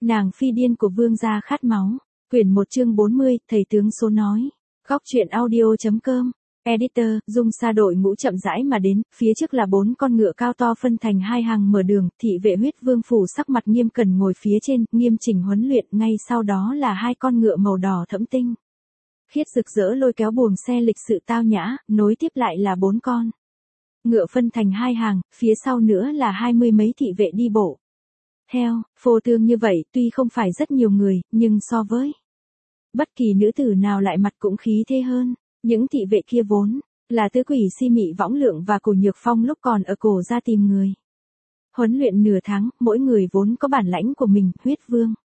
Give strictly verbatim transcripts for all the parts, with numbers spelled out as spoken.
Nàng phi điên của vương gia khát máu. Quyển một chương bốn mươi, thầy tướng số nói. Góc truyện audio.com. Editor, Dung Sa đội ngũ chậm rãi mà đến, phía trước là bốn con ngựa cao to phân thành hai hàng mở đường, thị vệ huyết vương phủ sắc mặt nghiêm cẩn ngồi phía trên, nghiêm chỉnh huấn luyện, ngay sau đó là hai con ngựa màu đỏ thẫm tinh. Khiết rực rỡ lôi kéo buồng xe lịch sự tao nhã, nối tiếp lại là bốn con ngựa phân thành hai hàng, phía sau nữa là hai mươi mấy thị vệ đi bộ. Theo, phô trương như vậy, tuy không phải rất nhiều người, nhưng so với bất kỳ nữ tử nào lại mặt cũng khí thế hơn. Những thị vệ kia vốn là tứ quỷ si mị võng lượng và Cổ Nhược Phong lúc còn ở cổ ra tìm người. Huấn luyện nửa tháng, mỗi người vốn có bản lãnh của mình, huyết vương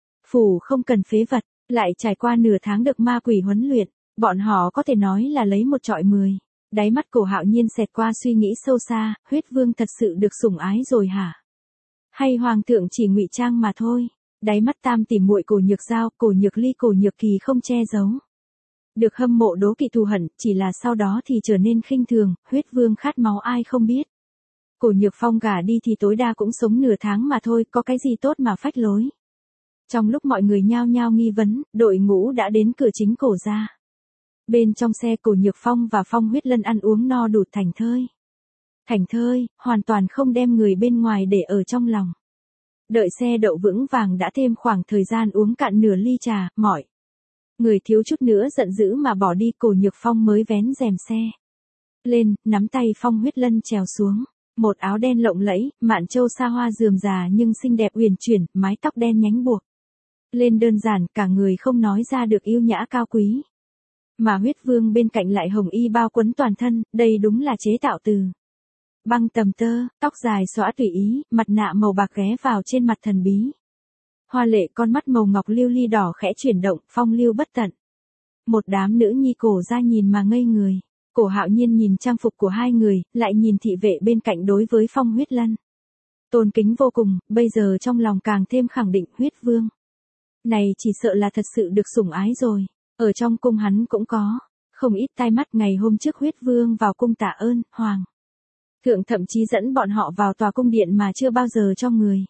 phủ không cần phế vật, lại trải qua nửa tháng được ma quỷ huấn luyện, bọn họ có thể nói là lấy một trọi mười. Đáy mắt Cổ Hạo Nhiên xẹt qua suy nghĩ sâu xa, huyết vương thật sự được sủng ái rồi hả? Hay hoàng thượng chỉ ngụy trang mà thôi? Đáy mắt tam tỉ muội Cổ Nhược Giao, Cổ Nhược Ly, Cổ Nhược Kỳ không che giấu được hâm mộ đố kỵ thù hận, chỉ là sau đó thì trở nên khinh thường, huyết vương khát máu ai không biết. Cổ Nhược Phong gả đi thì tối đa cũng sống nửa tháng mà thôi, có cái gì tốt mà phách lối. Trong lúc mọi người nhao nhao nghi vấn, đội ngũ đã đến cửa chính Cổ gia. Bên trong xe Cổ Nhược Phong và Phong Huyết Lân ăn uống no đủ thảnh thơi. Thảnh thơi, hoàn toàn không đem người bên ngoài để ở trong lòng. Đợi xe đậu vững vàng đã thêm khoảng thời gian uống cạn nửa ly trà, mỏi. Người thiếu chút nữa giận dữ mà bỏ đi. Cổ Nhược Phong mới vén rèm xe lên, nắm tay Phong Huyết Lân trèo xuống. Một áo đen lộng lẫy, mạn châu sa hoa rườm rà nhưng xinh đẹp uyển chuyển, mái tóc đen nhánh buộc lên đơn giản, cả người không nói ra được yêu nhã cao quý. Mà huyết vương bên cạnh lại hồng y bao quấn toàn thân, đây đúng là chế tạo từ băng tầm tơ, tóc dài xõa tùy ý, mặt nạ màu bạc ghé vào trên mặt thần bí. Hoa lệ con mắt màu ngọc lưu ly đỏ khẽ chuyển động, phong lưu bất tận. Một đám nữ nhi Cổ ra nhìn mà ngây người. Cổ Hạo Nhiên nhìn trang phục của hai người, lại nhìn thị vệ bên cạnh đối với Phong Huyết Lân. Tôn kính vô cùng, bây giờ trong lòng càng thêm khẳng định huyết vương này chỉ sợ là thật sự được sủng ái rồi. Ở trong cung hắn cũng có không ít tai mắt. Ngày hôm trước huyết vương vào cung tạ ơn, hoàng thượng thậm chí dẫn bọn họ vào tòa cung điện mà chưa bao giờ cho người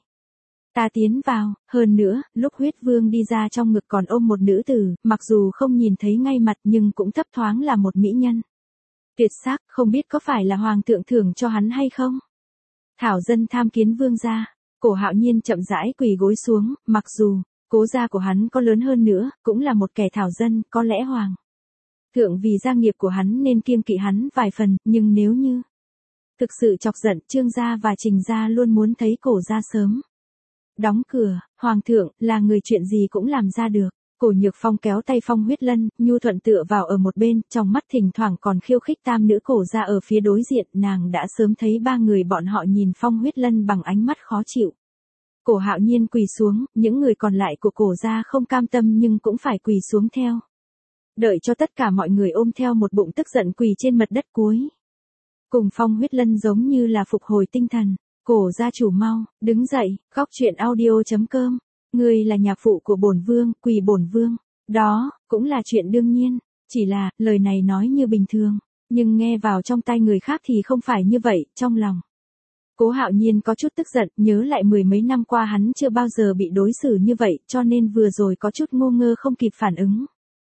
ta tiến vào, hơn nữa, lúc huyết vương đi ra trong ngực còn ôm một nữ tử, mặc dù không nhìn thấy ngay mặt nhưng cũng thấp thoáng là một mỹ nhân. Tuyệt sắc, không biết có phải là hoàng thượng thưởng cho hắn hay không? Thảo dân tham kiến vương gia. Cổ Hạo Nhiên chậm rãi quỳ gối xuống, mặc dù cố gia của hắn có lớn hơn nữa, cũng là một kẻ thảo dân, có lẽ hoàng thượng vì gia nghiệp của hắn nên kiêng kỵ hắn vài phần, nhưng nếu như thực sự chọc giận, Trương gia và Trình gia luôn muốn thấy Cổ gia sớm đóng cửa. Hoàng thượng là người chuyện gì cũng làm ra được. Cổ Nhược Phong kéo tay Phong Huyết Lân, nhu thuận tựa vào ở một bên, trong mắt thỉnh thoảng còn khiêu khích tam nữ Cổ ra ở phía đối diện. Nàng đã sớm thấy ba người bọn họ nhìn Phong Huyết Lân bằng ánh mắt khó chịu. Cổ Hạo Nhiên quỳ xuống, những người còn lại của Cổ ra không cam tâm nhưng cũng phải quỳ xuống theo. Đợi cho tất cả mọi người ôm theo một bụng tức giận quỳ trên mặt đất cuối cùng Phong Huyết Lân giống như là phục hồi tinh thần. Cổ gia chủ mau, đứng dậy, góc truyện audio.com. Ngươi là nhạc phụ của bổn vương, quỳ bổn vương. Đó, cũng là chuyện đương nhiên. Chỉ là, lời này nói như bình thường. Nhưng nghe vào trong tai người khác thì không phải như vậy, trong lòng. Cố Hạo Nhiên có chút tức giận, nhớ lại mười mấy năm qua hắn chưa bao giờ bị đối xử như vậy, cho nên vừa rồi có chút ngô ngơ không kịp phản ứng.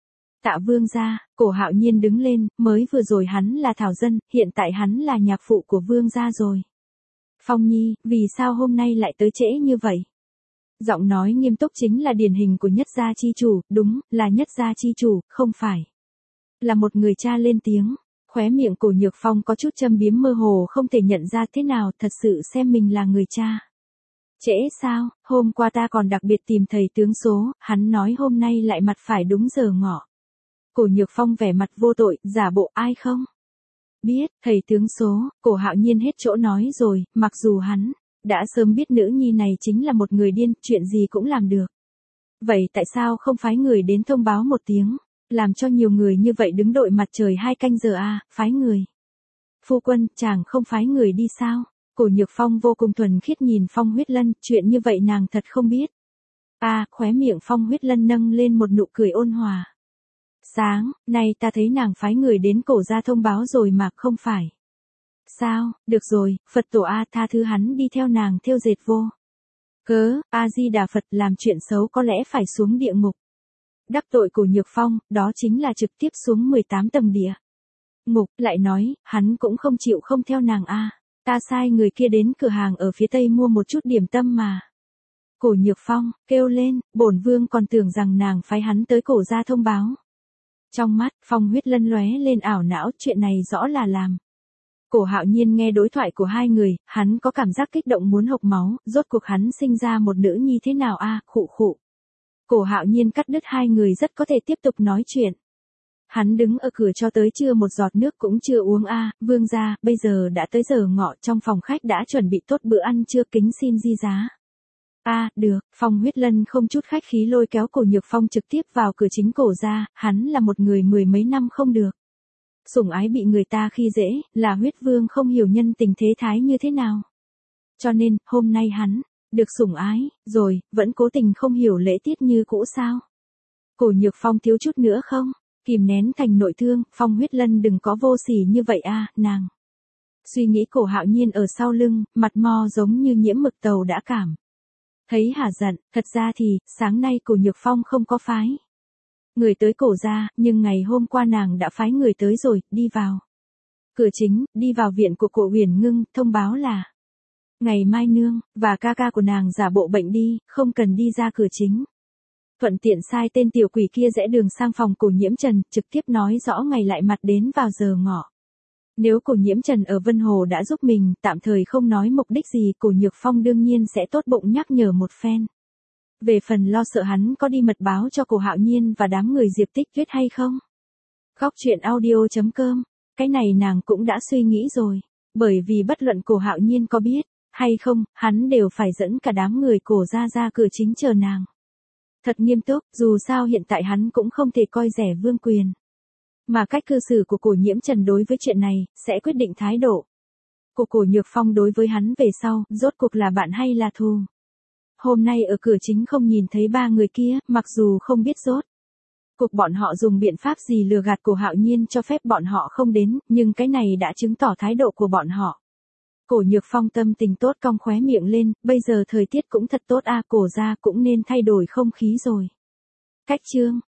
Tạ vương gia, Cổ Hạo Nhiên đứng lên, mới vừa rồi hắn là thảo dân, hiện tại hắn là nhạc phụ của vương gia rồi. Phong Nhi, vì sao hôm nay lại tới trễ như vậy? Giọng nói nghiêm túc chính là điển hình của nhất gia chi chủ, đúng, là nhất gia chi chủ, không phải là một người cha lên tiếng. Khóe miệng Cổ Nhược Phong có chút châm biếm mơ hồ không thể nhận ra thế nào, thật sự xem mình là người cha. Trễ sao, hôm qua ta còn đặc biệt tìm thầy tướng số, hắn nói hôm nay lại mặt phải đúng giờ ngọ. Cổ Nhược Phong vẻ mặt vô tội, giả bộ ai không biết, thầy tướng số. Cổ Hạo Nhiên hết chỗ nói rồi, mặc dù hắn đã sớm biết nữ nhi này chính là một người điên, chuyện gì cũng làm được. Vậy tại sao không phái người đến thông báo một tiếng, làm cho nhiều người như vậy đứng đội mặt trời hai canh giờ à, phái người. Phu quân, chàng không phái người đi sao? Cổ Nhược Phong vô cùng thuần khiết nhìn Phong Huyết Lân, chuyện như vậy nàng thật không biết. À, khóe miệng Phong Huyết Lân nâng lên một nụ cười ôn hòa. Sáng, nay ta thấy nàng phái người đến Cổ gia thông báo rồi mà không phải. Sao, được rồi, Phật tổ A tha thứ hắn đi theo nàng thêu dệt vô Cớ, A-di-đà Phật, làm chuyện xấu có lẽ phải xuống địa ngục. Đắc tội Cổ Nhược Phong, đó chính là trực tiếp xuống mười tám tầng địa ngục, lại nói, hắn cũng không chịu không theo nàng a. Ta sai người kia đến cửa hàng ở phía tây mua một chút điểm tâm mà. Cổ Nhược Phong kêu lên, bổn vương còn tưởng rằng nàng phái hắn tới Cổ gia thông báo. Trong mắt, Phong Huyết Lân lóe lên ảo não, chuyện này rõ là làm. Cổ Hạo Nhiên nghe đối thoại của hai người, hắn có cảm giác kích động muốn hộc máu, rốt cuộc hắn sinh ra một nữ nhi thế nào a, khụ khụ. Cổ Hạo Nhiên cắt đứt hai người rất có thể tiếp tục nói chuyện. Hắn đứng ở cửa cho tới trưa một giọt nước cũng chưa uống a, vương gia, bây giờ đã tới giờ ngọ, trong phòng khách đã chuẩn bị tốt bữa ăn trưa, kính xin di giá. A, được, Phong Huyết Lân không chút khách khí lôi kéo Cổ Nhược Phong trực tiếp vào cửa chính Cổ gia, hắn là một người mười mấy năm không được. Sủng ái bị người ta khi dễ, là huyết vương không hiểu nhân tình thế thái như thế nào. Cho nên, hôm nay hắn, được sủng ái, rồi, vẫn cố tình không hiểu lễ tiết như cũ sao. Cổ Nhược Phong thiếu chút nữa không, kìm nén thành nội thương, Phong Huyết Lân đừng có vô sỉ như vậy a, nàng. Suy nghĩ Cổ Hạo Nhiên ở sau lưng, mặt mo giống như nhiễm mực tàu đã cảm. Thấy hả giận, thật ra thì, sáng nay Cổ Nhược Phong không có phái người tới Cổ gia, nhưng ngày hôm qua nàng đã phái người tới rồi, đi vào cửa chính, đi vào viện của Cổ Huyền Ngưng, thông báo là ngày mai nương, và ca ca của nàng giả bộ bệnh đi, không cần đi ra cửa chính. Thuận tiện sai tên tiểu quỷ kia rẽ đường sang phòng Cổ Nhiễm Trần, trực tiếp nói rõ ngày lại mặt đến vào giờ ngọ. Nếu Cổ Nhiễm Trần ở Vân Hồ đã giúp mình, tạm thời không nói mục đích gì, Cổ Nhược Phong đương nhiên sẽ tốt bụng nhắc nhở một phen. Về phần lo sợ hắn có đi mật báo cho Cổ Hạo Nhiên và đám người Diệp Tích Tuyết hay không? Góc truyện audio chấm com, cái này nàng cũng đã suy nghĩ rồi, bởi vì bất luận Cổ Hạo Nhiên có biết hay không, hắn đều phải dẫn cả đám người Cổ gia ra cửa chính chờ nàng. Thật nghiêm túc, dù sao hiện tại hắn cũng không thể coi rẻ vương quyền. Mà cách cư xử của Cổ Nhiễm Trần đối với chuyện này, sẽ quyết định thái độ của Cổ Nhược Phong đối với hắn về sau, rốt cuộc là bạn hay là thù. Hôm nay ở cửa chính không nhìn thấy ba người kia, mặc dù không biết rốt cuộc bọn họ dùng biện pháp gì lừa gạt Cổ Hạo Nhiên cho phép bọn họ không đến, nhưng cái này đã chứng tỏ thái độ của bọn họ. Cổ Nhược Phong tâm tình tốt cong khóe miệng lên, bây giờ thời tiết cũng thật tốt a, Cổ gia cũng nên thay đổi không khí rồi. Cách chương